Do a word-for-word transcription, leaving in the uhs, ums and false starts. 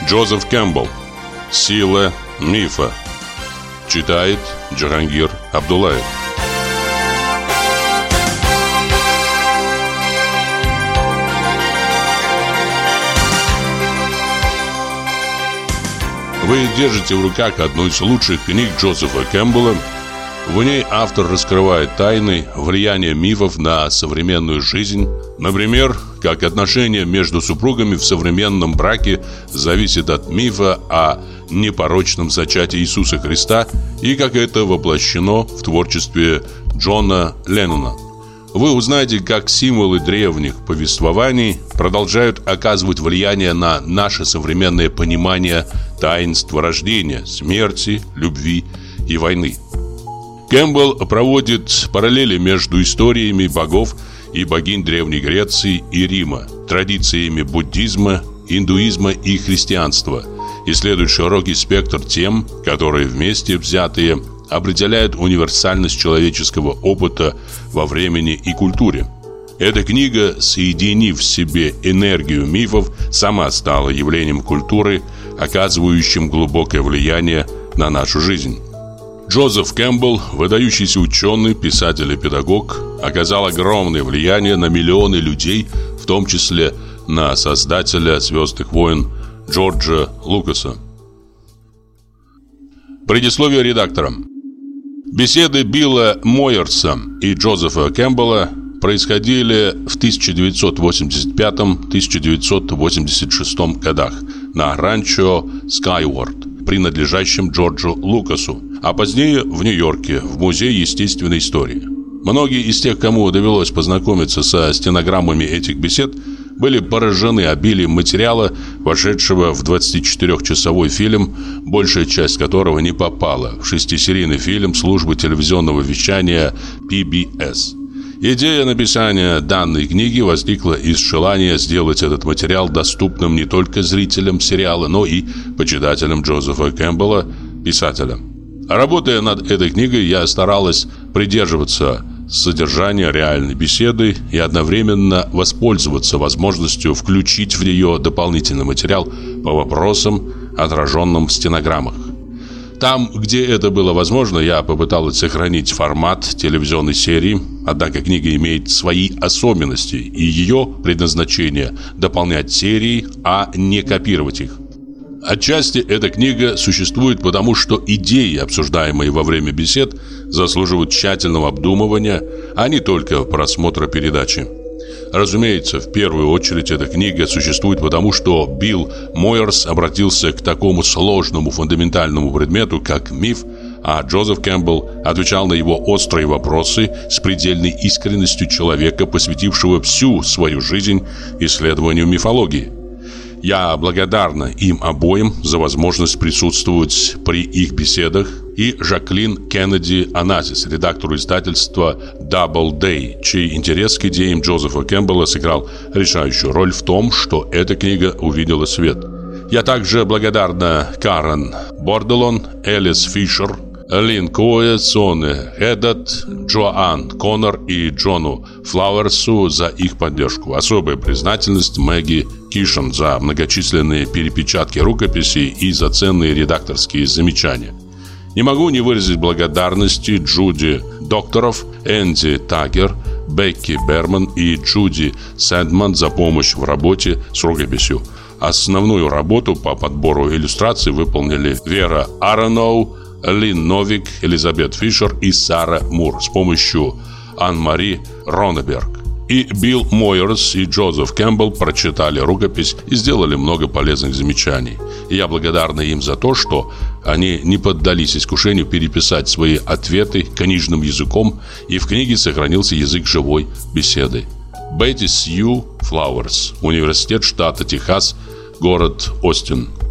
Джозеф Кэмпбелл. Сила мифа. Читает Джахангир Абдуллаев. Вы держите в руках одну из лучших книг Джозефа Кэмпбелла. В ней автор раскрывает тайны влияния мифов на современную жизнь. Например, как отношения между супругами в современном браке зависят от мифа о непорочном зачатии Иисуса Христа и как это воплощено в творчестве Джона Леннона. Вы узнаете, как символы древних повествований продолжают оказывать влияние на наше современное понимание таинства рождения, смерти, любви и войны. Кэмпбелл проводит параллели между историями богов и богинь Древней Греции и Рима, традициями буддизма, индуизма и христианства, исследует широкий спектр тем, которые вместе взятые определяют универсальность человеческого опыта во времени и культуре. Эта книга, соединив в себе энергию мифов, сама стала явлением культуры, оказывающим глубокое влияние на нашу жизнь. Джозеф Кэмпбелл, выдающийся ученый, писатель и педагог, оказал огромное влияние на миллионы людей, в том числе на создателя «Звездных войн» Джорджа Лукаса. Предисловие редактора. Беседы Билла Мойерса и Джозефа Кэмпбелла происходили в тысяча девятьсот восемьдесят пятом — тысяча девятьсот восемьдесят шестом годах на ранчо Скайворд, принадлежащем Джорджу Лукасу, а позднее в Нью-Йорке, в Музее естественной истории. Многие из тех, кому довелось познакомиться со стенограммами этих бесед, были поражены обилием материала, вошедшего в двадцатичетырёхчасовой фильм, большая часть которого не попала в шестисерийный фильм службы телевизионного вещания пи би эс. Идея написания данной книги возникла из желания сделать этот материал доступным не только зрителям сериала, но и почитателям Джозефа Кэмпбелла, писателя. Работая над этой книгой, я старалась придерживаться содержания реальной беседы и одновременно воспользоваться возможностью включить в нее дополнительный материал по вопросам, отраженным в стенограммах. Там, где это было возможно, я попыталась сохранить формат телевизионной серии, однако книга имеет свои особенности, и ее предназначение – дополнять серии, а не копировать их. Отчасти эта книга существует потому, что идеи, обсуждаемые во время бесед, заслуживают тщательного обдумывания, а не только просмотра передачи. Разумеется, в первую очередь эта книга существует потому, что Билл Мойерс обратился к такому сложному фундаментальному предмету, как миф, а Джозеф Кэмпбелл отвечал на его острые вопросы с предельной искренностью человека, посвятившего всю свою жизнь исследованию мифологии. Я благодарна им обоим за возможность присутствовать при их беседах и Жаклин Кеннеди Аназис, редактору издательства Doubleday, чей интерес к идеям Джозефа Кэмпбелла сыграл решающую роль в том, что эта книга увидела свет. Я также благодарна Карен Борделон, Элис Фишер, Лин Коэ, Соне Хеддат, Джоан Коннор и Джону Флауэрсу за их поддержку. Особая признательность Мэгги Кишен за многочисленные перепечатки рукописей и за ценные редакторские замечания. Не могу не выразить благодарности Джуди Докторов, Энди Таггер, Бекки Берман и Джуди Сэндман за помощь в работе с рукописью. Основную работу по подбору иллюстраций выполнили Вера Ароноу, Лин Новик, Элизабет Фишер и Сара Мур с помощью Ан-Мари Ронеберг. И Билл Мойерс и Джозеф Кэмпбелл прочитали рукопись и сделали много полезных замечаний. И я благодарна им за то, что они не поддались искушению переписать свои ответы книжным языком, и в книге сохранился язык живой беседы. Бетти Сью Флауэрс, Университет штата Техас, город Остин.